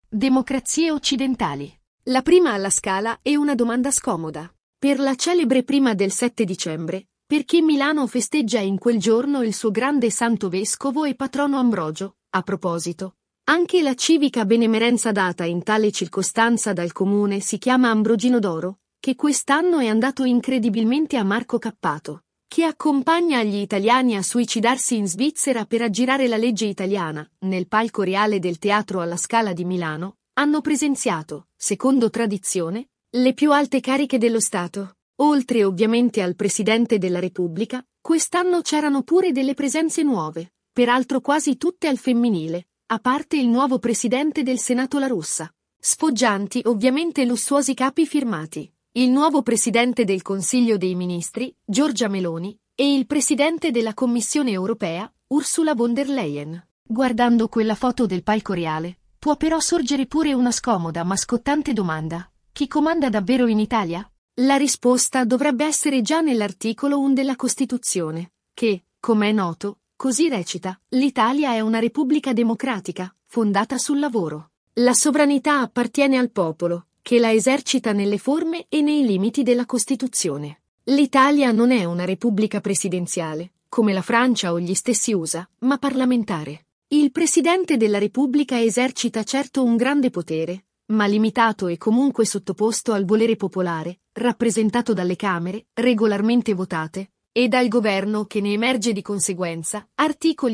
Democrazie occidentali. La prima alla Scala è una domanda scomoda. Per la celebre prima del 7 dicembre, perché Milano festeggia in quel giorno il suo grande santo vescovo e patrono Ambrogio. A proposito, anche la civica benemerenza data in tale circostanza dal comune si chiama Ambrogino d'Oro, che quest'anno è andato incredibilmente a Marco Cappato, che accompagna gli italiani a suicidarsi in Svizzera per aggirare la legge italiana. Nel palco reale del Teatro alla Scala di Milano hanno presenziato, secondo tradizione, le più alte cariche dello Stato. Oltre ovviamente al Presidente della Repubblica, quest'anno c'erano pure delle presenze nuove, peraltro quasi tutte al femminile, a parte il nuovo Presidente del Senato La Russa. Sfoggianti ovviamente lussuosi capi firmati. Il nuovo Presidente del Consiglio dei Ministri, Giorgia Meloni, e il Presidente della Commissione Europea, Ursula von der Leyen. Guardando quella foto del palco reale, può però sorgere pure una scomoda ma scottante domanda. Chi comanda davvero in Italia? La risposta dovrebbe essere già nell'articolo 1 della Costituzione, che, come è noto, così recita: l'Italia è una repubblica democratica, fondata sul lavoro. La sovranità appartiene al popolo, che la esercita nelle forme e nei limiti della Costituzione. L'Italia non è una repubblica presidenziale, come la Francia o gli stessi USA, ma parlamentare. Il Presidente della Repubblica esercita certo un grande potere, ma limitato e comunque sottoposto al volere popolare, rappresentato dalle Camere, regolarmente votate, e dal Governo che ne emerge di conseguenza, articoli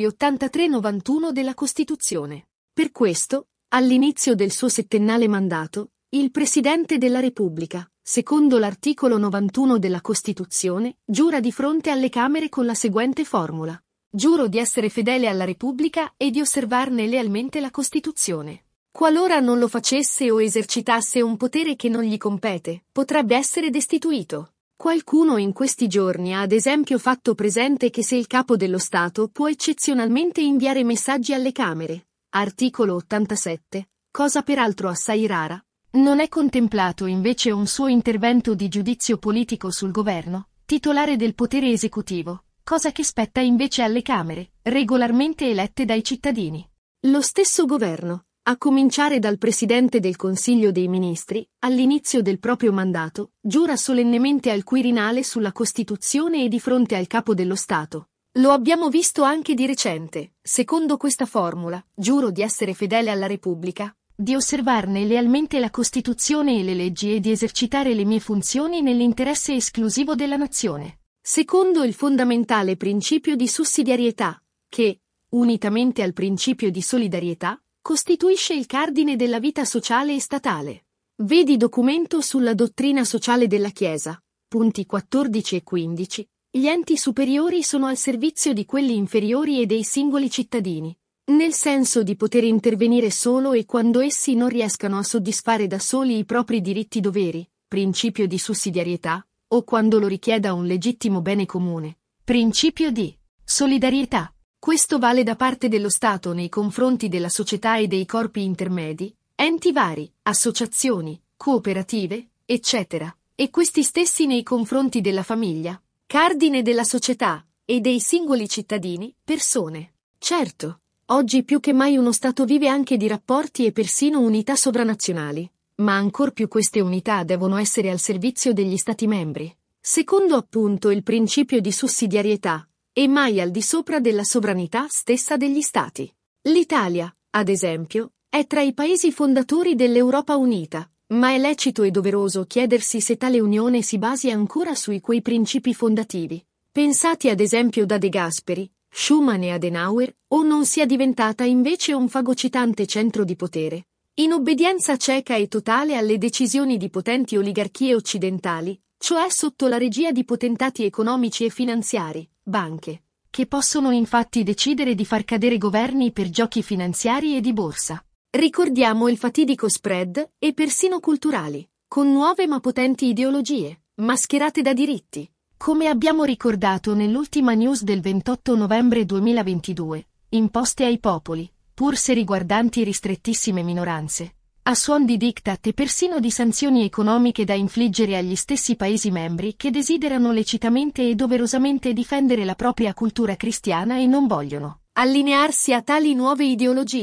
83-91 della Costituzione. Per questo, all'inizio del suo settennale mandato, il Presidente della Repubblica, secondo l'articolo 91 della Costituzione, giura di fronte alle Camere con la seguente formula: giuro di essere fedele alla Repubblica e di osservarne lealmente la Costituzione. Qualora non lo facesse o esercitasse un potere che non gli compete, potrebbe essere destituito. Qualcuno in questi giorni ha ad esempio fatto presente che se il capo dello Stato può eccezionalmente inviare messaggi alle Camere, articolo 87, cosa peraltro assai rara, non è contemplato invece un suo intervento di giudizio politico sul governo, titolare del potere esecutivo, cosa che spetta invece alle Camere, regolarmente elette dai cittadini. Lo stesso governo, a cominciare dal Presidente del Consiglio dei Ministri, all'inizio del proprio mandato, giura solennemente al Quirinale sulla Costituzione e di fronte al Capo dello Stato. Lo abbiamo visto anche di recente, secondo questa formula: giuro di essere fedele alla Repubblica, di osservarne lealmente la Costituzione e le leggi e di esercitare le mie funzioni nell'interesse esclusivo della nazione. Secondo il fondamentale principio di sussidiarietà, che, unitamente al principio di solidarietà, costituisce il cardine della vita sociale e statale. Vedi documento sulla dottrina sociale della Chiesa, punti 14 e 15. Gli enti superiori sono al servizio di quelli inferiori e dei singoli cittadini, nel senso di poter intervenire solo e quando essi non riescano a soddisfare da soli i propri diritti-doveri, principio di sussidiarietà, o quando lo richieda un legittimo bene comune, principio di solidarietà. Questo vale da parte dello Stato nei confronti della società e dei corpi intermedi, enti vari, associazioni, cooperative, eccetera, e questi stessi nei confronti della famiglia, cardine della società, e dei singoli cittadini, persone. Certo, oggi più che mai uno Stato vive anche di rapporti e persino unità sovranazionali, ma ancor più queste unità devono essere al servizio degli Stati membri, secondo appunto il principio di sussidiarietà, e mai al di sopra della sovranità stessa degli Stati. L'Italia, ad esempio, è tra i paesi fondatori dell'Europa unita, ma è lecito e doveroso chiedersi se tale unione si basi ancora sui quei principi fondativi, pensati ad esempio da De Gasperi, Schuman e Adenauer, o non sia diventata invece un fagocitante centro di potere, in obbedienza cieca e totale alle decisioni di potenti oligarchie occidentali, cioè sotto la regia di potentati economici e finanziari, banche, che possono infatti decidere di far cadere governi per giochi finanziari e di borsa. Ricordiamo il fatidico spread, e persino culturali, con nuove ma potenti ideologie, mascherate da diritti. Come abbiamo ricordato nell'ultima news del 28 novembre 2022, imposte ai popoli, pur se riguardanti ristrettissime minoranze, a suon di diktat e persino di sanzioni economiche da infliggere agli stessi Paesi membri che desiderano lecitamente e doverosamente difendere la propria cultura cristiana e non vogliono allinearsi a tali nuove ideologie,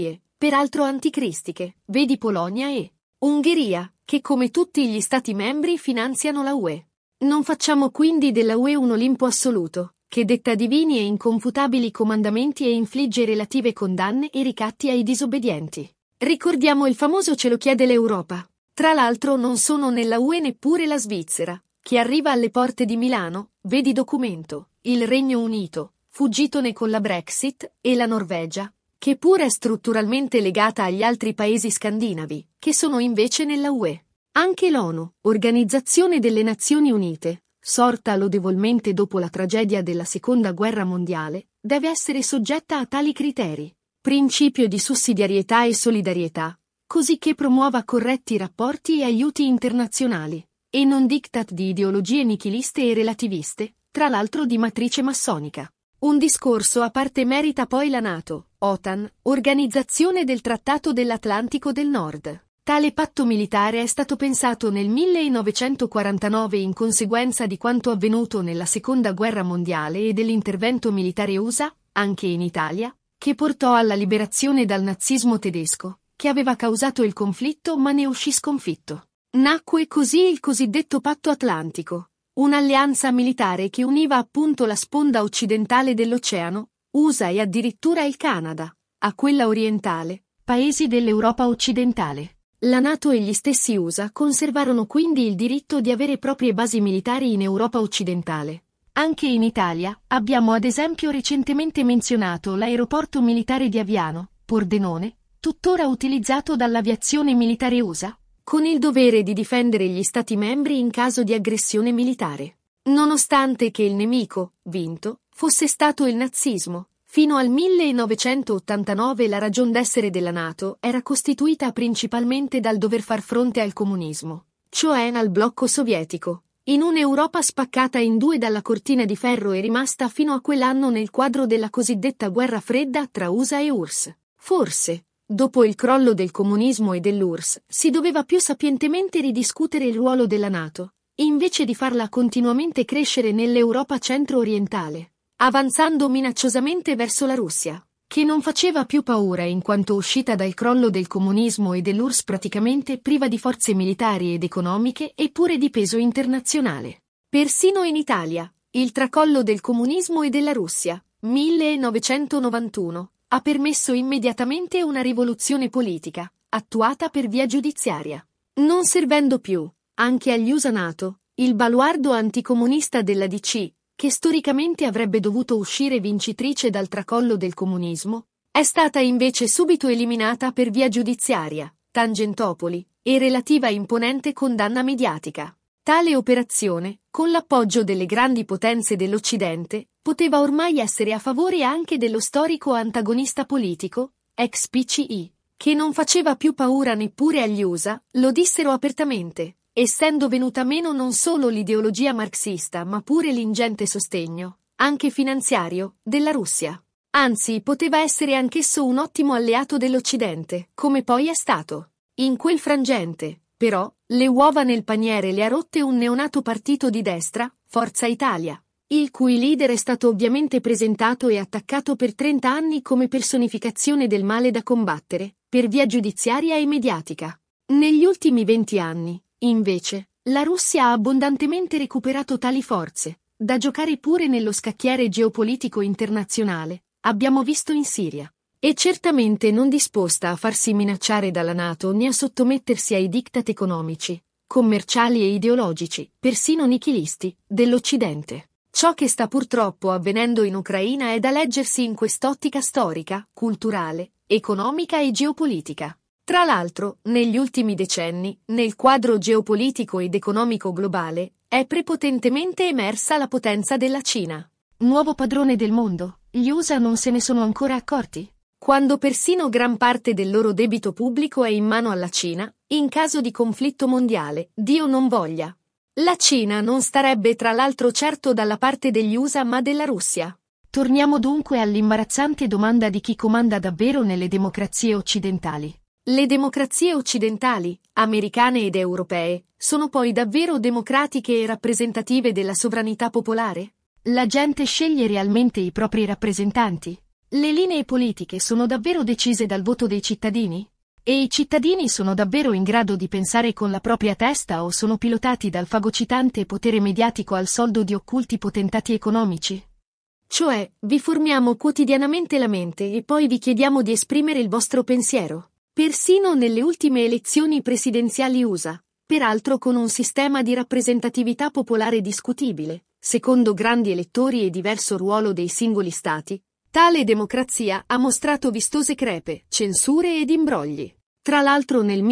peraltro anticristiche, vedi Polonia e Ungheria, che come tutti gli Stati membri finanziano la UE. Non facciamo quindi della UE un Olimpo assoluto, che detta divini e inconfutabili comandamenti e infligge relative condanne e ricatti ai disobbedienti. Ricordiamo il famoso "ce lo chiede l'Europa". Tra l'altro non sono nella UE neppure la Svizzera, che arriva alle porte di Milano, vedi documento, il Regno Unito, fuggitone con la Brexit, e la Norvegia, che pure è strutturalmente legata agli altri paesi scandinavi, che sono invece nella UE. Anche l'ONU, Organizzazione delle Nazioni Unite, sorta lodevolmente dopo la tragedia della Seconda Guerra Mondiale, deve essere soggetta a tali criteri. Principio di sussidiarietà e solidarietà, così che promuova corretti rapporti e aiuti internazionali, e non diktat di ideologie nichiliste e relativiste, tra l'altro di matrice massonica. Un discorso a parte merita poi la NATO, OTAN, Organizzazione del Trattato dell'Atlantico del Nord. Tale patto militare è stato pensato nel 1949 in conseguenza di quanto avvenuto nella Seconda Guerra Mondiale e dell'intervento militare USA, anche in Italia, che portò alla liberazione dal nazismo tedesco, che aveva causato il conflitto ma ne uscì sconfitto. Nacque così il cosiddetto Patto Atlantico, un'alleanza militare che univa appunto la sponda occidentale dell'oceano, USA e addirittura il Canada, a quella orientale, paesi dell'Europa occidentale. La NATO e gli stessi USA conservarono quindi il diritto di avere proprie basi militari in Europa occidentale. Anche in Italia abbiamo ad esempio recentemente menzionato l'aeroporto militare di Aviano, Pordenone, tuttora utilizzato dall'aviazione militare USA, con il dovere di difendere gli Stati membri in caso di aggressione militare. Nonostante che il nemico, vinto, fosse stato il nazismo, fino al 1989 la ragion d'essere della NATO era costituita principalmente dal dover far fronte al comunismo, cioè al blocco sovietico, in un'Europa spaccata in due dalla cortina di ferro e rimasta fino a quell'anno nel quadro della cosiddetta guerra fredda tra USA e URSS. Forse, dopo il crollo del comunismo e dell'URSS, si doveva più sapientemente ridiscutere il ruolo della NATO, invece di farla continuamente crescere nell'Europa centro-orientale, avanzando minacciosamente verso la Russia, che non faceva più paura in quanto uscita dal crollo del comunismo e dell'URSS praticamente priva di forze militari ed economiche e pure di peso internazionale. Persino in Italia, il tracollo del comunismo e della Russia, 1991, ha permesso immediatamente una rivoluzione politica, attuata per via giudiziaria, non servendo più, anche agli USA NATO, il baluardo anticomunista della DC, che storicamente avrebbe dovuto uscire vincitrice dal tracollo del comunismo, è stata invece subito eliminata per via giudiziaria, Tangentopoli, e relativa imponente condanna mediatica. Tale operazione, con l'appoggio delle grandi potenze dell'Occidente, poteva ormai essere a favore anche dello storico antagonista politico, ex PCI, che non faceva più paura neppure agli USA, lo dissero apertamente, essendo venuta meno non solo l'ideologia marxista ma pure l'ingente sostegno, anche finanziario, della Russia. Anzi, poteva essere anch'esso un ottimo alleato dell'Occidente, come poi è stato. In quel frangente, però, le uova nel paniere le ha rotte un neonato partito di destra, Forza Italia, il cui leader è stato ovviamente presentato e attaccato per 30 anni come personificazione del male da combattere, per via giudiziaria e mediatica. Negli ultimi 20 anni, invece, la Russia ha abbondantemente recuperato tali forze, da giocare pure nello scacchiere geopolitico internazionale, abbiamo visto in Siria, e certamente non disposta a farsi minacciare dalla NATO né a sottomettersi ai diktat economici, commerciali e ideologici, persino nichilisti, dell'Occidente. Ciò che sta purtroppo avvenendo in Ucraina è da leggersi in quest'ottica storica, culturale, economica e geopolitica. Tra l'altro, negli ultimi decenni, nel quadro geopolitico ed economico globale, è prepotentemente emersa la potenza della Cina. Nuovo padrone del mondo, gli USA non se ne sono ancora accorti? Quando persino gran parte del loro debito pubblico è in mano alla Cina, in caso di conflitto mondiale, Dio non voglia. La Cina non starebbe tra l'altro certo dalla parte degli USA ma della Russia. Torniamo dunque all'imbarazzante domanda di chi comanda davvero nelle democrazie occidentali. Le democrazie occidentali, americane ed europee, sono poi davvero democratiche e rappresentative della sovranità popolare? La gente sceglie realmente i propri rappresentanti? Le linee politiche sono davvero decise dal voto dei cittadini? E i cittadini sono davvero in grado di pensare con la propria testa o sono pilotati dal fagocitante potere mediatico al soldo di occulti potentati economici? Cioè, vi formiamo quotidianamente la mente e poi vi chiediamo di esprimere il vostro pensiero. Persino nelle ultime elezioni presidenziali USA, peraltro con un sistema di rappresentatività popolare discutibile, secondo grandi elettori e diverso ruolo dei singoli stati, tale democrazia ha mostrato vistose crepe, censure ed imbrogli. Tra l'altro nel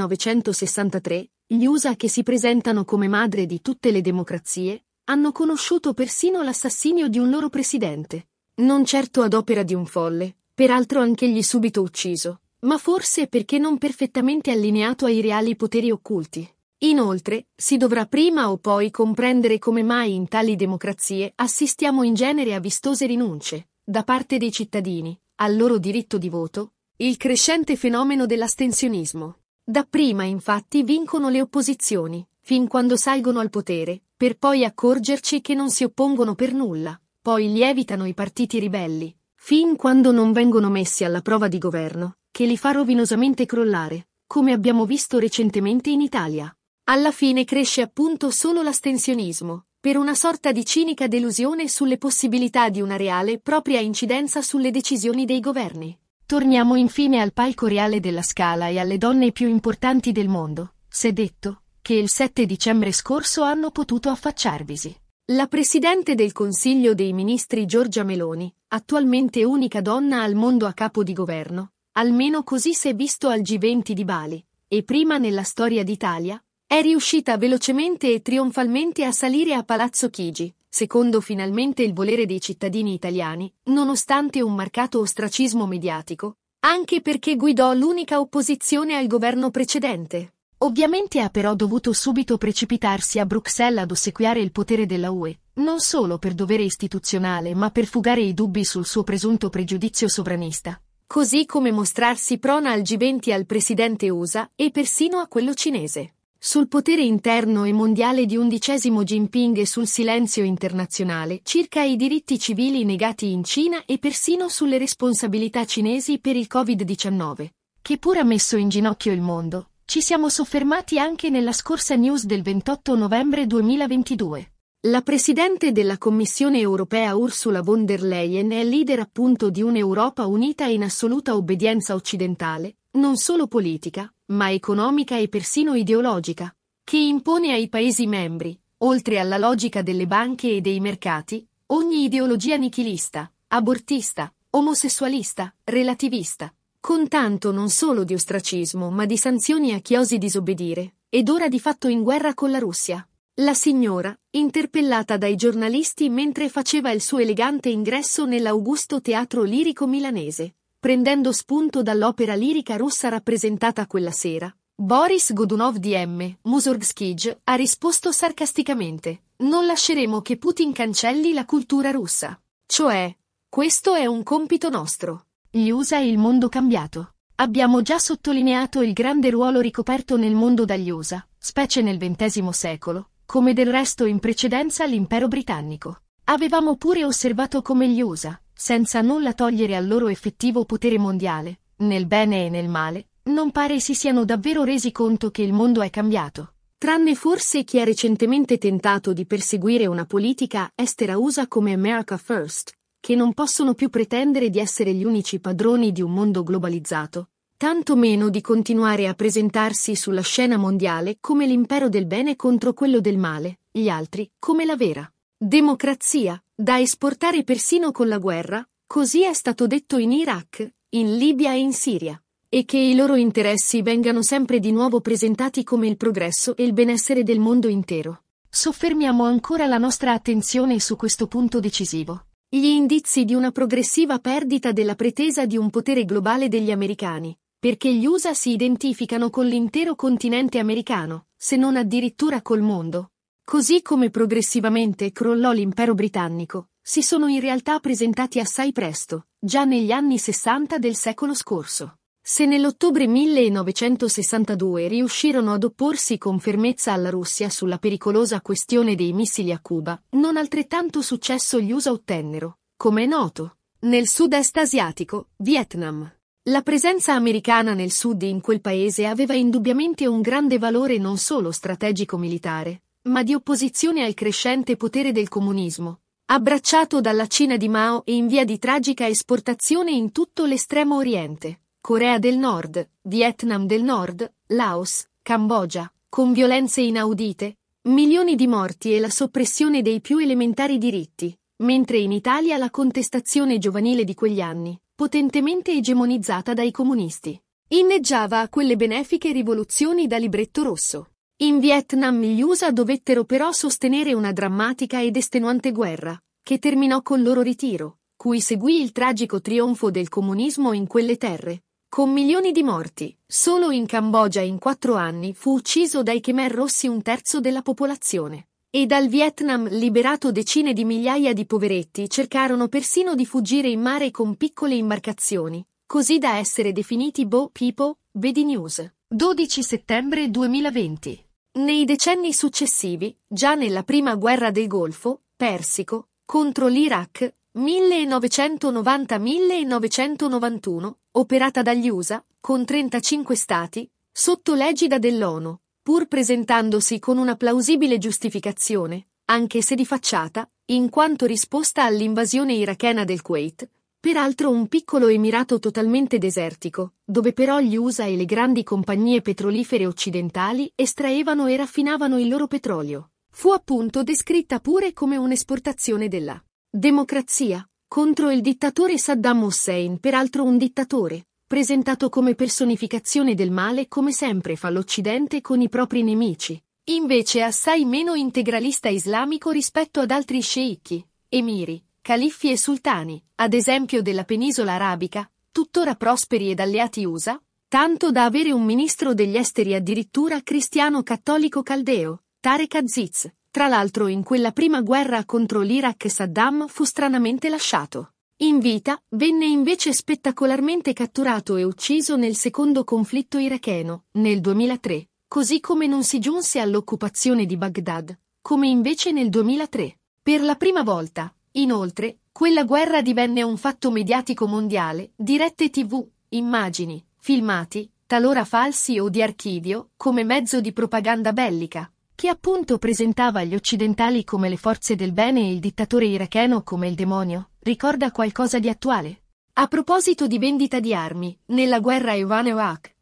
1963, gli USA, che si presentano come madre di tutte le democrazie, hanno conosciuto persino l'assassinio di un loro presidente. Non certo ad opera di un folle, peraltro anch'egli subito ucciso, ma forse perché non perfettamente allineato ai reali poteri occulti. Inoltre, si dovrà prima o poi comprendere come mai in tali democrazie assistiamo in genere a vistose rinunce, da parte dei cittadini, al loro diritto di voto, il crescente fenomeno dell'astensionismo. Dapprima infatti vincono le opposizioni, fin quando salgono al potere, per poi accorgerci che non si oppongono per nulla, poi lievitano i partiti ribelli, fin quando non vengono messi alla prova di governo, che li fa rovinosamente crollare, come abbiamo visto recentemente in Italia. Alla fine cresce appunto solo l'astensionismo, per una sorta di cinica delusione sulle possibilità di una reale propria incidenza sulle decisioni dei governi. Torniamo infine al palco reale della Scala e alle donne più importanti del mondo. S'è detto che il 7 dicembre scorso hanno potuto affacciarvisi. La Presidente del Consiglio dei Ministri Giorgia Meloni, attualmente unica donna al mondo a capo di governo, almeno così si è visto al G20 di Bali, e prima nella storia d'Italia, è riuscita velocemente e trionfalmente a salire a Palazzo Chigi, secondo finalmente il volere dei cittadini italiani, nonostante un marcato ostracismo mediatico, anche perché guidò l'unica opposizione al governo precedente. Ovviamente ha però dovuto subito precipitarsi a Bruxelles ad ossequiare il potere della UE, non solo per dovere istituzionale ma per fugare i dubbi sul suo presunto pregiudizio sovranista, così come mostrarsi prona al G20 al presidente USA e persino a quello cinese. Sul potere interno e mondiale di 11° Jinping e sul silenzio internazionale circa i diritti civili negati in Cina e persino sulle responsabilità cinesi per il Covid-19, che pur ha messo in ginocchio il mondo. Ci siamo soffermati anche nella scorsa news del 28 novembre 2022. La Presidente della Commissione europea Ursula von der Leyen è leader appunto di un'Europa unita in assoluta obbedienza occidentale, non solo politica, ma economica e persino ideologica, che impone ai Paesi membri, oltre alla logica delle banche e dei mercati, ogni ideologia nichilista, abortista, omosessualista, relativista, con tanto non solo di ostracismo ma di sanzioni a chi osi disobbedire, ed ora di fatto in guerra con la Russia. La signora, interpellata dai giornalisti mentre faceva il suo elegante ingresso nell'Augusto Teatro Lirico milanese, prendendo spunto dall'opera lirica russa rappresentata quella sera, Boris Godunov DM, Mussorgskij, ha risposto sarcasticamente: non lasceremo che Putin cancelli la cultura russa. Cioè, questo è un compito nostro. Gli USA e il mondo cambiato. Abbiamo già sottolineato il grande ruolo ricoperto nel mondo dagli USA, specie nel XX secolo, come del resto in precedenza l'impero britannico. Avevamo pure osservato come gli USA, senza nulla togliere al loro effettivo potere mondiale, nel bene e nel male, non pare si siano davvero resi conto che il mondo è cambiato. Tranne forse chi ha recentemente tentato di perseguire una politica estera USA come America First, che non possono più pretendere di essere gli unici padroni di un mondo globalizzato, tanto meno di continuare a presentarsi sulla scena mondiale come l'impero del bene contro quello del male, gli altri come la vera democrazia, da esportare persino con la guerra, così è stato detto in Iraq, in Libia e in Siria, e che i loro interessi vengano sempre di nuovo presentati come il progresso e il benessere del mondo intero. Soffermiamo ancora la nostra attenzione su questo punto decisivo. Gli indizi di una progressiva perdita della pretesa di un potere globale degli americani, perché gli USA si identificano con l'intero continente americano, se non addirittura col mondo. Così come progressivamente crollò l'impero britannico, si sono in realtà presentati assai presto, già negli anni 60 del secolo scorso. Se nell'ottobre 1962 riuscirono ad opporsi con fermezza alla Russia sulla pericolosa questione dei missili a Cuba, non altrettanto successo gli USA ottennero, come è noto, Nel sud-est asiatico, Vietnam. La presenza americana nel sud in quel paese aveva indubbiamente un grande valore non solo strategico militare, ma di opposizione al crescente potere del comunismo, abbracciato dalla Cina di Mao e in via di tragica esportazione in tutto l'estremo oriente, Corea del Nord, Vietnam del Nord, Laos, Cambogia, con violenze inaudite, milioni di morti e la soppressione dei più elementari diritti, mentre in Italia la contestazione giovanile di quegli anni, potentemente egemonizzata dai comunisti, inneggiava a quelle benefiche rivoluzioni da libretto rosso. In Vietnam gli USA dovettero però sostenere una drammatica ed estenuante guerra, che terminò col loro ritiro, cui seguì il tragico trionfo del comunismo in quelle terre, con milioni di morti. Solo in Cambogia in 4 anni fu ucciso dai Khmer Rossi un terzo della popolazione. E dal Vietnam liberato decine di migliaia di poveretti cercarono persino di fuggire in mare con piccole imbarcazioni, così da essere definiti Bo People, vedi News. 12 settembre 2020. Nei decenni successivi, già nella prima guerra del Golfo Persico, contro l'Iraq, 1990-1991, operata dagli USA, con 35 stati, sotto l'egida dell'ONU, pur presentandosi con una plausibile giustificazione, anche se di facciata, in quanto risposta all'invasione irachena del Kuwait, peraltro un piccolo emirato totalmente desertico, dove però gli USA e le grandi compagnie petrolifere occidentali estraevano e raffinavano il loro petrolio. Fu appunto descritta pure come un'esportazione della democrazia contro il dittatore Saddam Hussein, peraltro un dittatore, presentato come personificazione del male come sempre fa l'Occidente con i propri nemici, invece assai meno integralista islamico rispetto ad altri sceicchi, emiri, califfi e sultani, ad esempio della penisola arabica, tuttora prosperi ed alleati USA, tanto da avere un ministro degli esteri addirittura cristiano cattolico caldeo, Tarek Aziz. Tra l'altro in quella prima guerra contro l'Iraq Saddam fu stranamente lasciato in vita, venne invece spettacolarmente catturato e ucciso nel secondo conflitto iracheno, nel 2003, così come non si giunse all'occupazione di Baghdad, come invece nel 2003. Per la prima volta, inoltre, quella guerra divenne un fatto mediatico mondiale, dirette TV, immagini, filmati, talora falsi o di archivio, come mezzo di propaganda bellica, che appunto presentava gli occidentali come le forze del bene e il dittatore iracheno come il demonio. Ricorda qualcosa di attuale? A proposito di vendita di armi, nella guerra Iran-Iraq,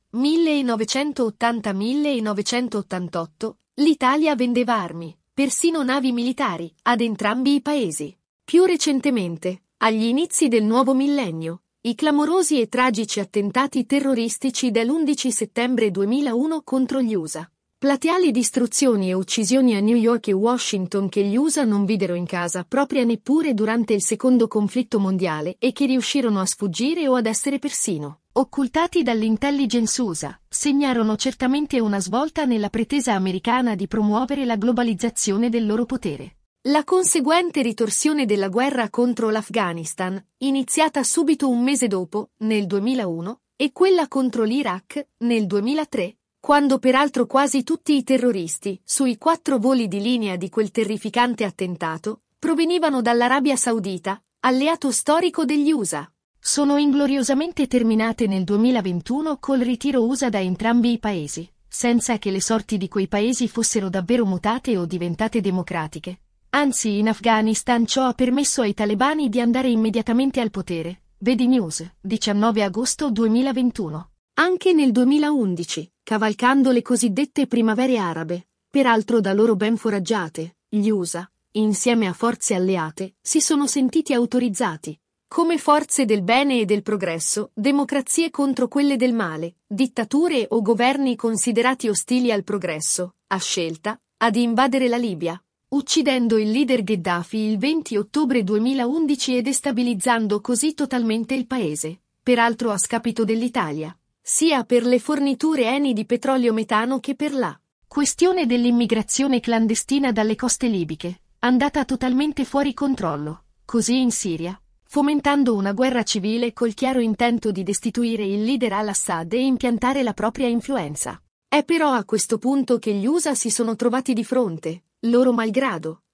1980-1988, l'Italia vendeva armi, persino navi militari, ad entrambi i paesi. Più recentemente, agli inizi del nuovo millennio, i clamorosi e tragici attentati terroristici dell'11 settembre 2001 contro gli USA. Plateali distruzioni e uccisioni a New York e Washington che gli USA non videro in casa propria neppure durante il secondo conflitto mondiale e che riuscirono a sfuggire o ad essere persino occultati dall'intelligence USA, segnarono certamente una svolta nella pretesa americana di promuovere la globalizzazione del loro potere. La conseguente ritorsione della guerra contro l'Afghanistan, iniziata subito un mese dopo, nel 2001, e quella contro l'Iraq, nel 2003, quando peraltro quasi tutti i terroristi, sui 4 voli di linea di quel terrificante attentato, provenivano dall'Arabia Saudita, alleato storico degli USA. Sono ingloriosamente terminate nel 2021 col ritiro USA da entrambi i paesi, senza che le sorti di quei paesi fossero davvero mutate o diventate democratiche. Anzi, in Afghanistan ciò ha permesso ai talebani di andare immediatamente al potere. Vedi News, 19 agosto 2021. Anche nel 2011, cavalcando le cosiddette primavere arabe, peraltro da loro ben foraggiate, gli USA, insieme a forze alleate, si sono sentiti autorizzati, come forze del bene e del progresso, democrazie contro quelle del male, dittature o governi considerati ostili al progresso, a scelta, ad invadere la Libia, uccidendo il leader Gheddafi il 20 ottobre 2011 e destabilizzando così totalmente il paese, peraltro a scapito dell'Italia, sia per le forniture Eni di petrolio metano che per la questione dell'immigrazione clandestina dalle coste libiche, andata totalmente fuori controllo, così in Siria, fomentando una guerra civile col chiaro intento di destituire il leader al-Assad e impiantare la propria influenza. È però a questo punto che gli USA si sono trovati di fronte, loro malgrado,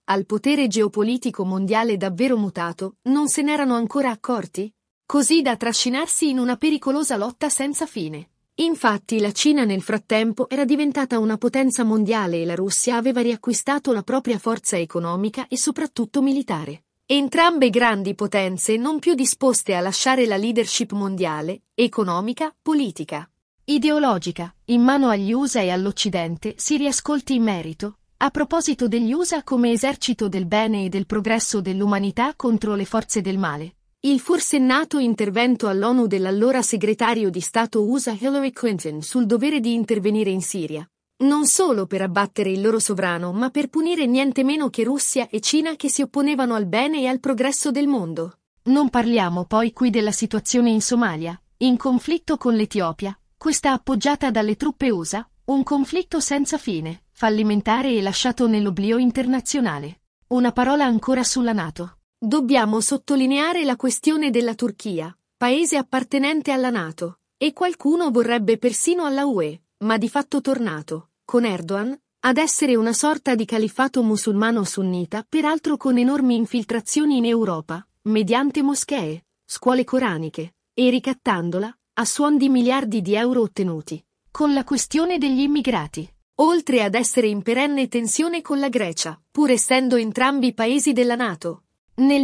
al potere geopolitico mondiale davvero mutato, non se n'erano ancora accorti? Così da trascinarsi in una pericolosa lotta senza fine. Infatti la Cina nel frattempo era diventata una potenza mondiale e la Russia aveva riacquistato la propria forza economica e soprattutto militare. Entrambe grandi potenze non più disposte a lasciare la leadership mondiale, economica, politica, ideologica, in mano agli USA e all'Occidente. Si riascolti in merito, a proposito degli USA come esercito del bene e del progresso dell'umanità contro le forze del male, il forsennato intervento all'ONU dell'allora segretario di Stato USA Hillary Clinton sul dovere di intervenire in Siria, non solo per abbattere il loro sovrano ma per punire niente meno che Russia e Cina che si opponevano al bene e al progresso del mondo. Non parliamo poi qui della situazione in Somalia, in conflitto con l'Etiopia, questa appoggiata dalle truppe USA, un conflitto senza fine, fallimentare e lasciato nell'oblio internazionale. Una parola ancora sulla NATO. Dobbiamo sottolineare la questione della Turchia, paese appartenente alla NATO, e qualcuno vorrebbe persino alla UE, ma di fatto tornato, con Erdogan, ad essere una sorta di califfato musulmano sunnita, peraltro con enormi infiltrazioni in Europa, mediante moschee, scuole coraniche, e ricattandola, a suon di miliardi di euro ottenuti, con la questione degli immigrati, oltre ad essere in perenne tensione con la Grecia, pur essendo entrambi paesi della NATO. Nel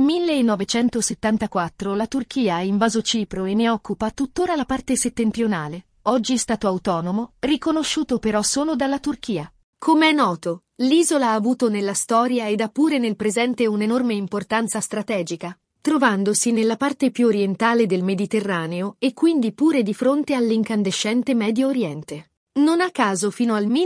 1974 la Turchia ha invaso Cipro e ne occupa tuttora la parte settentrionale, oggi stato autonomo, riconosciuto però solo dalla Turchia. Come è noto, l'isola ha avuto nella storia ed ha pure nel presente un'enorme importanza strategica, trovandosi nella parte più orientale del Mediterraneo e quindi pure di fronte all'incandescente Medio Oriente. Non a caso fino al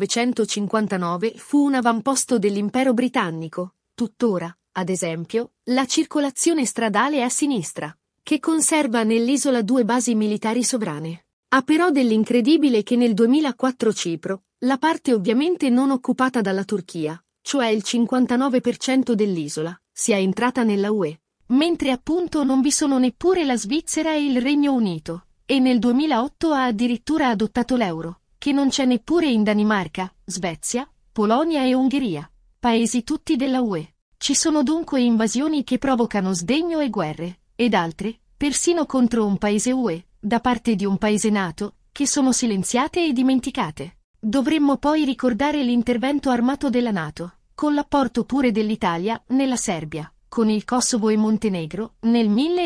1959 fu un avamposto dell'impero britannico, tuttora, ad esempio, la circolazione stradale a sinistra, che conserva nell'isola 2 basi militari sovrane. Ha però dell'incredibile che nel 2004 Cipro, la parte ovviamente non occupata dalla Turchia, cioè il 59% dell'isola, sia entrata nella UE, mentre appunto non vi sono neppure la Svizzera e il Regno Unito, e nel 2008 ha addirittura adottato l'euro, che non c'è neppure in Danimarca, Svezia, Polonia e Ungheria, paesi tutti della UE. Ci sono dunque invasioni che provocano sdegno e guerre, ed altre, persino contro un paese UE, da parte di un paese NATO, che sono silenziate e dimenticate. Dovremmo poi ricordare l'intervento armato della NATO, con l'apporto pure dell'Italia, nella Serbia, con il Kosovo e Montenegro, nel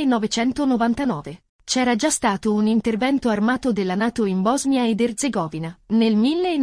1999. C'era già stato un intervento armato della NATO in Bosnia ed Erzegovina, nel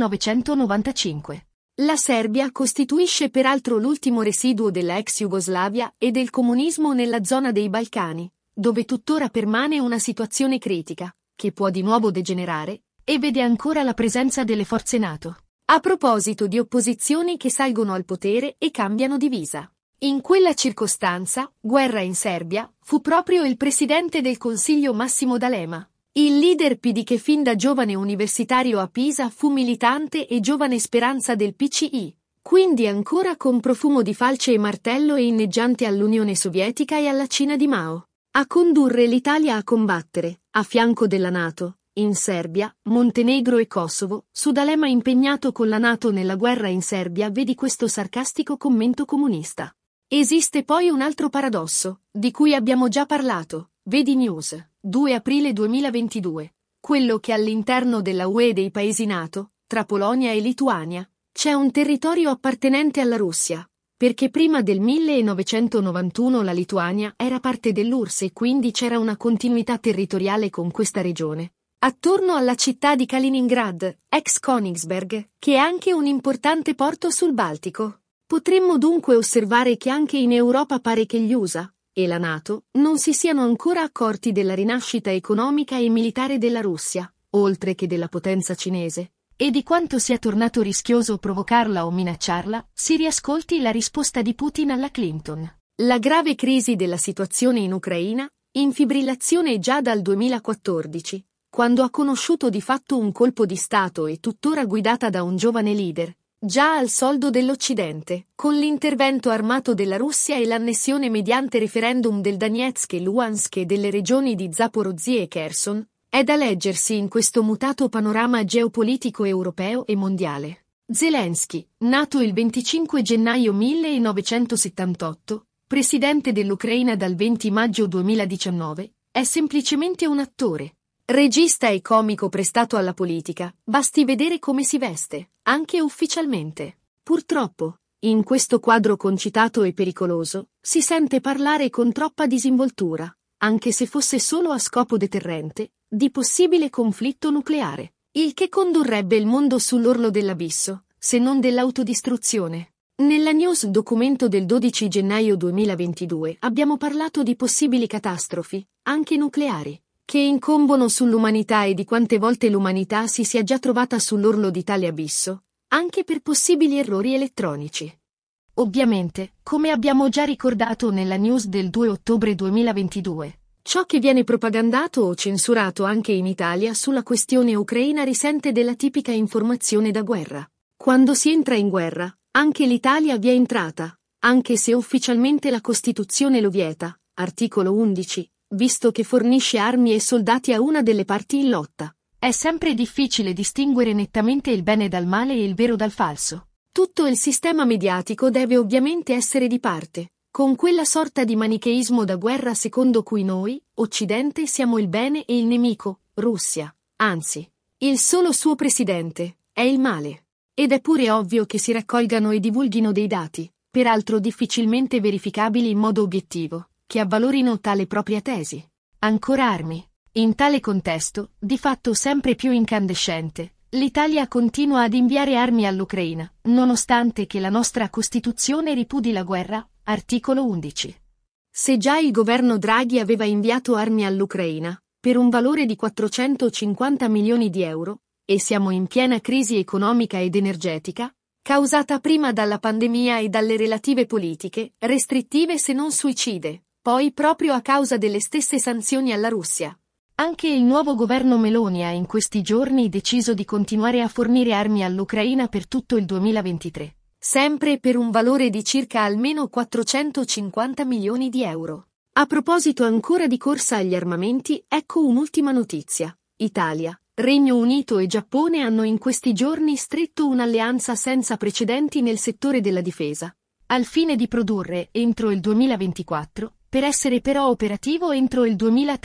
1995. La Serbia costituisce peraltro l'ultimo residuo della ex Jugoslavia e del comunismo nella zona dei Balcani, dove tuttora permane una situazione critica, che può di nuovo degenerare, e vede ancora la presenza delle forze NATO. A proposito di opposizioni che salgono al potere e cambiano divisa. In quella circostanza, guerra in Serbia, fu proprio il presidente del Consiglio Massimo D'Alema, il leader PD che fin da giovane universitario a Pisa fu militante e giovane speranza del PCI, quindi ancora con profumo di falce e martello e inneggiante all'Unione Sovietica e alla Cina di Mao, a condurre l'Italia a combattere, a fianco della NATO, in Serbia, Montenegro e Kosovo. Su D'Alema impegnato con la NATO nella guerra in Serbia vedi questo sarcastico commento comunista. Esiste poi un altro paradosso, di cui abbiamo già parlato, vedi News, 2 aprile 2022, quello che all'interno della UE e dei paesi NATO, tra Polonia e Lituania, c'è un territorio appartenente alla Russia, perché prima del 1991 la Lituania era parte dell'URSS e quindi c'era una continuità territoriale con questa regione, attorno alla città di Kaliningrad, ex Königsberg, che è anche un importante porto sul Baltico. Potremmo dunque osservare che anche in Europa pare che gli USA e la NATO non si siano ancora accorti della rinascita economica e militare della Russia, oltre che della potenza cinese, e di quanto sia tornato rischioso provocarla o minacciarla. Si riascolti la risposta di Putin alla Clinton. La grave crisi della situazione in Ucraina, in fibrillazione già dal 2014, quando ha conosciuto di fatto un colpo di Stato e tuttora guidata da un giovane leader, già al soldo dell'Occidente, con l'intervento armato della Russia e l'annessione mediante referendum del Donetsk e Luhansk e delle regioni di Zaporozhye e Kherson, è da leggersi in questo mutato panorama geopolitico europeo e mondiale. Zelensky, nato il 25 gennaio 1978, presidente dell'Ucraina dal 20 maggio 2019, è semplicemente un attore. Regista e comico prestato alla politica, basti vedere come si veste, anche ufficialmente. Purtroppo, in questo quadro concitato e pericoloso, si sente parlare con troppa disinvoltura, anche se fosse solo a scopo deterrente, di possibile conflitto nucleare, il che condurrebbe il mondo sull'orlo dell'abisso, se non dell'autodistruzione. Nella news documento del 12 gennaio 2022 abbiamo parlato di possibili catastrofi, anche nucleari, che incombono sull'umanità e di quante volte l'umanità si sia già trovata sull'orlo di tale abisso, anche per possibili errori elettronici. Ovviamente, come abbiamo già ricordato nella news del 2 ottobre 2022, ciò che viene propagandato o censurato anche in Italia sulla questione ucraina risente della tipica informazione da guerra. Quando si entra in guerra, anche l'Italia vi è entrata, anche se ufficialmente la Costituzione lo vieta, articolo 11, visto che fornisce armi e soldati a una delle parti in lotta. È sempre difficile distinguere nettamente il bene dal male e il vero dal falso. Tutto il sistema mediatico deve ovviamente essere di parte, con quella sorta di manicheismo da guerra secondo cui noi, Occidente, siamo il bene e il nemico, Russia, anzi, il solo suo presidente, è il male. Ed è pure ovvio che si raccolgano e divulghino dei dati, peraltro difficilmente verificabili in modo obiettivo, che avvalorino tale propria tesi. Ancora armi. In tale contesto, di fatto sempre più incandescente, l'Italia continua ad inviare armi all'Ucraina, nonostante che la nostra Costituzione ripudi la guerra, articolo 11. Se già il governo Draghi aveva inviato armi all'Ucraina, per un valore di 450 milioni di euro, e siamo in piena crisi economica ed energetica, causata prima dalla pandemia e dalle relative politiche, restrittive se non suicide, poi proprio a causa delle stesse sanzioni alla Russia. Anche il nuovo governo Meloni ha in questi giorni deciso di continuare a fornire armi all'Ucraina per tutto il 2023, sempre per un valore di circa almeno 450 milioni di euro. A proposito ancora di corsa agli armamenti, ecco un'ultima notizia. Italia, Regno Unito e Giappone hanno in questi giorni stretto un'alleanza senza precedenti nel settore della difesa, al fine di produrre, entro il 2024, per essere però operativo entro il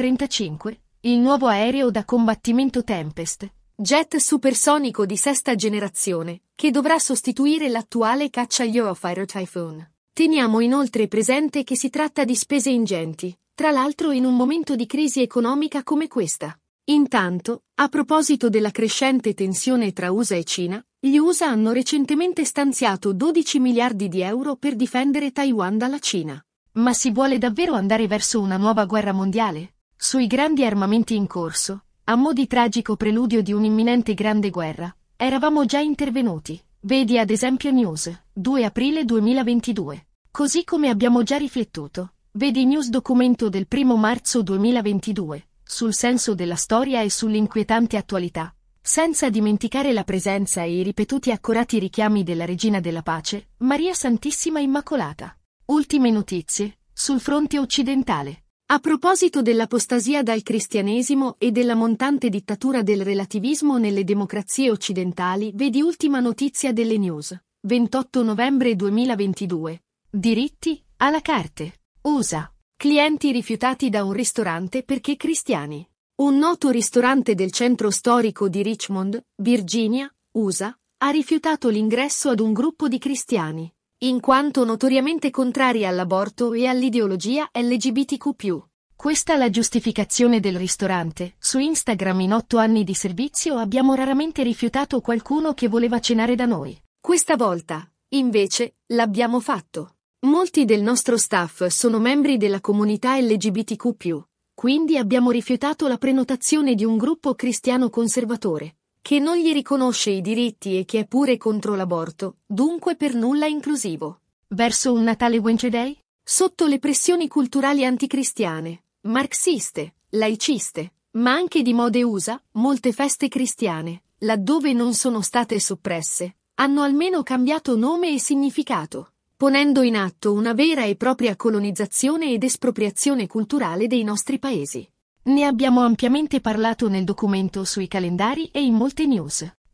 2035, il nuovo aereo da combattimento Tempest, jet supersonico di sesta generazione, che dovrà sostituire l'attuale caccia Eurofighter Typhoon. Teniamo inoltre presente che si tratta di spese ingenti, tra l'altro in un momento di crisi economica come questa. Intanto, a proposito della crescente tensione tra USA e Cina, gli USA hanno recentemente stanziato 12 miliardi di euro per difendere Taiwan dalla Cina. Ma si vuole davvero andare verso una nuova guerra mondiale? Sui grandi armamenti in corso, a mo' di tragico preludio di un'imminente grande guerra, eravamo già intervenuti. Vedi ad esempio News, 2 aprile 2022. Così come abbiamo già riflettuto, vedi News documento del 1 marzo 2022, sul senso della storia e sull'inquietante attualità. Senza dimenticare la presenza e i ripetuti accorati richiami della Regina della Pace, Maria Santissima Immacolata. Ultime notizie, sul fronte occidentale. A proposito dell'apostasia dal cristianesimo e della montante dittatura del relativismo nelle democrazie occidentali, vedi ultima notizia delle news, 28 novembre 2022. Diritti, à la carte. USA. Clienti rifiutati da un ristorante perché cristiani. Un noto ristorante del centro storico di Richmond, Virginia, USA, ha rifiutato l'ingresso ad un gruppo di cristiani, in quanto notoriamente contrari all'aborto e all'ideologia LGBTQ+. Questa la giustificazione del ristorante. Su Instagram in 8 anni di servizio abbiamo raramente rifiutato qualcuno che voleva cenare da noi. Questa volta, invece, l'abbiamo fatto. Molti del nostro staff sono membri della comunità LGBTQ+, quindi abbiamo rifiutato la prenotazione di un gruppo cristiano conservatore, che non gli riconosce i diritti e che è pure contro l'aborto, dunque per nulla inclusivo. Verso un Natale Wednesday? Sotto le pressioni culturali anticristiane, marxiste, laiciste, ma anche di mode USA, molte feste cristiane, laddove non sono state soppresse, hanno almeno cambiato nome e significato, ponendo in atto una vera e propria colonizzazione ed espropriazione culturale dei nostri paesi. Ne abbiamo ampiamente parlato nel documento sui calendari e in molte news.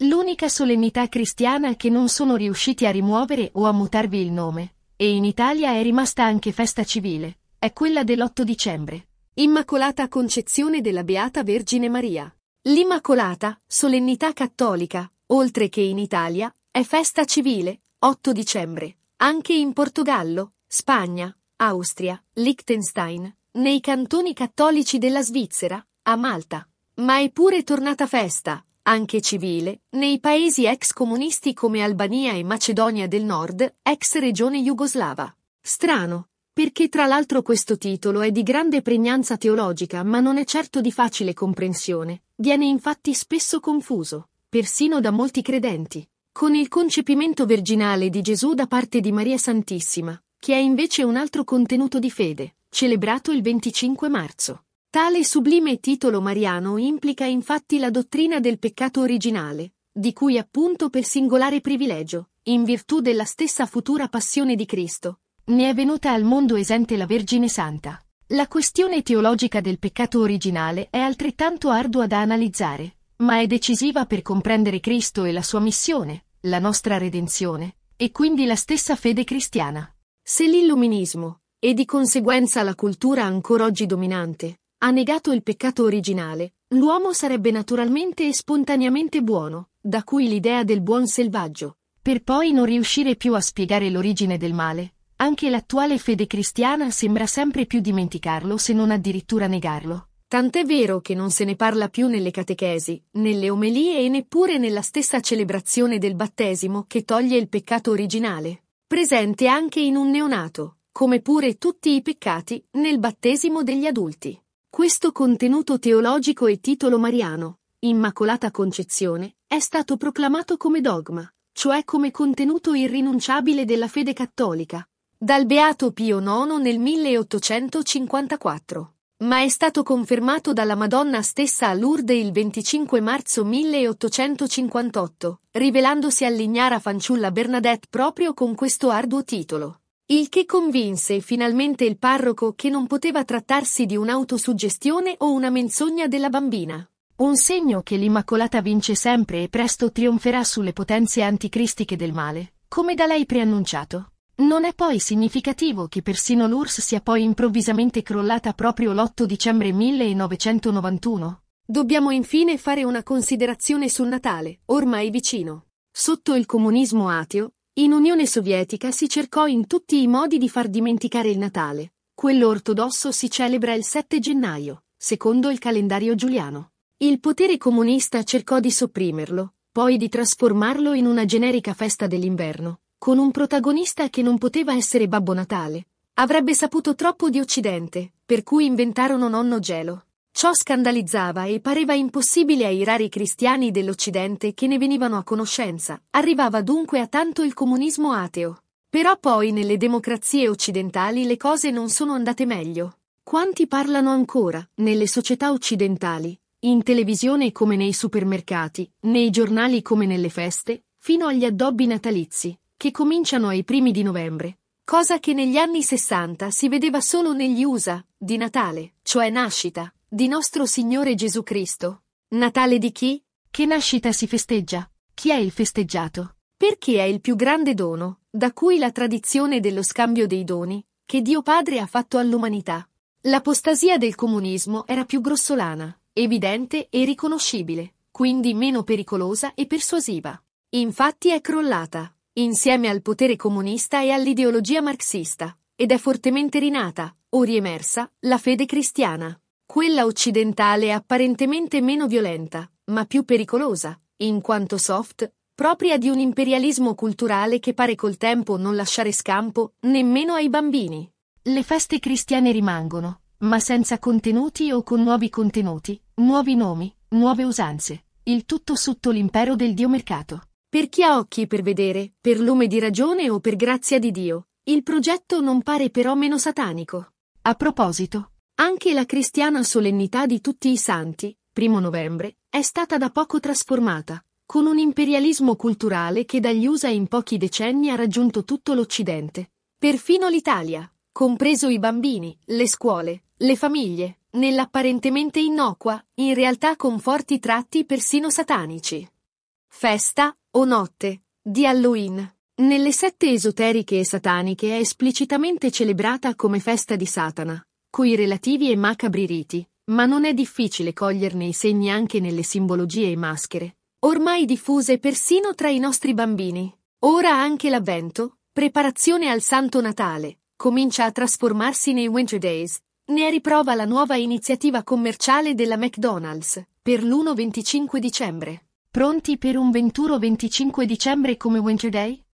L'unica solennità cristiana che non sono riusciti a rimuovere o a mutarvi il nome, e in Italia è rimasta anche festa civile, è quella dell'8 dicembre. Immacolata Concezione della Beata Vergine Maria. L'Immacolata, solennità cattolica, oltre che in Italia, è festa civile, 8 dicembre, anche in Portogallo, Spagna, Austria, Liechtenstein, nei cantoni cattolici della Svizzera, a Malta. Ma è pure tornata festa, anche civile, nei paesi ex comunisti come Albania e Macedonia del Nord, ex regione jugoslava. Strano, perché tra l'altro questo titolo è di grande pregnanza teologica ma non è certo di facile comprensione, viene infatti spesso confuso, persino da molti credenti, con il concepimento virginale di Gesù da parte di Maria Santissima, che è invece un altro contenuto di fede, celebrato il 25 marzo. Tale sublime titolo mariano implica infatti la dottrina del peccato originale, di cui appunto per singolare privilegio, in virtù della stessa futura passione di Cristo, ne è venuta al mondo esente la Vergine Santa. La questione teologica del peccato originale è altrettanto ardua da analizzare, ma è decisiva per comprendere Cristo e la sua missione, la nostra redenzione, e quindi la stessa fede cristiana. Se l'illuminismo, e di conseguenza la cultura ancora oggi dominante, ha negato il peccato originale, l'uomo sarebbe naturalmente e spontaneamente buono, da cui l'idea del buon selvaggio, per poi non riuscire più a spiegare l'origine del male. Anche l'attuale fede cristiana sembra sempre più dimenticarlo se non addirittura negarlo. Tant'è vero che non se ne parla più nelle catechesi, nelle omelie e neppure nella stessa celebrazione del battesimo che toglie il peccato originale, presente anche in un neonato, come pure tutti i peccati nel battesimo degli adulti. Questo contenuto teologico e titolo mariano, Immacolata Concezione, è stato proclamato come dogma, cioè come contenuto irrinunciabile della fede cattolica, dal Beato Pio IX nel 1854, ma è stato confermato dalla Madonna stessa a Lourdes il 25 marzo 1858, rivelandosi all'ignara fanciulla Bernadette proprio con questo arduo titolo. Il che convinse finalmente il parroco che non poteva trattarsi di un'autosuggestione o una menzogna della bambina. Un segno che l'Immacolata vince sempre e presto trionferà sulle potenze anticristiche del male, come da lei preannunciato. Non è poi significativo che persino l'URSS sia poi improvvisamente crollata proprio l'8 dicembre 1991. Dobbiamo infine fare una considerazione sul Natale, ormai vicino. Sotto il comunismo ateo, in Unione Sovietica si cercò in tutti i modi di far dimenticare il Natale. Quello ortodosso si celebra il 7 gennaio, secondo il calendario giuliano. Il potere comunista cercò di sopprimerlo, poi di trasformarlo in una generica festa dell'inverno, con un protagonista che non poteva essere Babbo Natale. Avrebbe saputo troppo di Occidente, per cui inventarono Nonno Gelo. Ciò scandalizzava e pareva impossibile ai rari cristiani dell'Occidente che ne venivano a conoscenza. Arrivava dunque a tanto il comunismo ateo. Però poi nelle democrazie occidentali le cose non sono andate meglio. Quanti parlano ancora, nelle società occidentali, in televisione come nei supermercati, nei giornali come nelle feste, fino agli addobbi natalizi, che cominciano ai primi di novembre, cosa che negli anni 60 si vedeva solo negli USA, di Natale, cioè nascita, di nostro Signore Gesù Cristo. Natale di chi? Che nascita si festeggia? Chi è il festeggiato? Perché è il più grande dono, da cui la tradizione dello scambio dei doni, che Dio Padre ha fatto all'umanità. L'apostasia del comunismo era più grossolana, evidente e riconoscibile, quindi meno pericolosa e persuasiva. Infatti è crollata, insieme al potere comunista e all'ideologia marxista, ed è fortemente rinata, o riemersa, la fede cristiana. Quella occidentale è apparentemente meno violenta, ma più pericolosa, in quanto soft, propria di un imperialismo culturale che pare col tempo non lasciare scampo nemmeno ai bambini. Le feste cristiane rimangono, ma senza contenuti o con nuovi contenuti, nuovi nomi, nuove usanze, il tutto sotto l'impero del Dio mercato. Per chi ha occhi per vedere, per lume di ragione o per grazia di Dio, il progetto non pare però meno satanico. A proposito, anche la cristiana solennità di tutti i santi, 1 novembre, è stata da poco trasformata, con un imperialismo culturale che dagli USA in pochi decenni ha raggiunto tutto l'Occidente, perfino l'Italia, compreso i bambini, le scuole, le famiglie, nell'apparentemente innocua, in realtà con forti tratti persino satanici. Festa, o notte, di Halloween. Nelle sette esoteriche e sataniche è esplicitamente celebrata come festa di Satana, coi relativi e macabri riti, ma non è difficile coglierne i segni anche nelle simbologie e maschere, ormai diffuse persino tra i nostri bambini. Ora anche l'Avvento, preparazione al Santo Natale, comincia a trasformarsi nei Winter Days. Ne è riprova la nuova iniziativa commerciale della McDonald's, per l'1-25 dicembre. Pronti per un venturo 25 dicembre come Winter Day?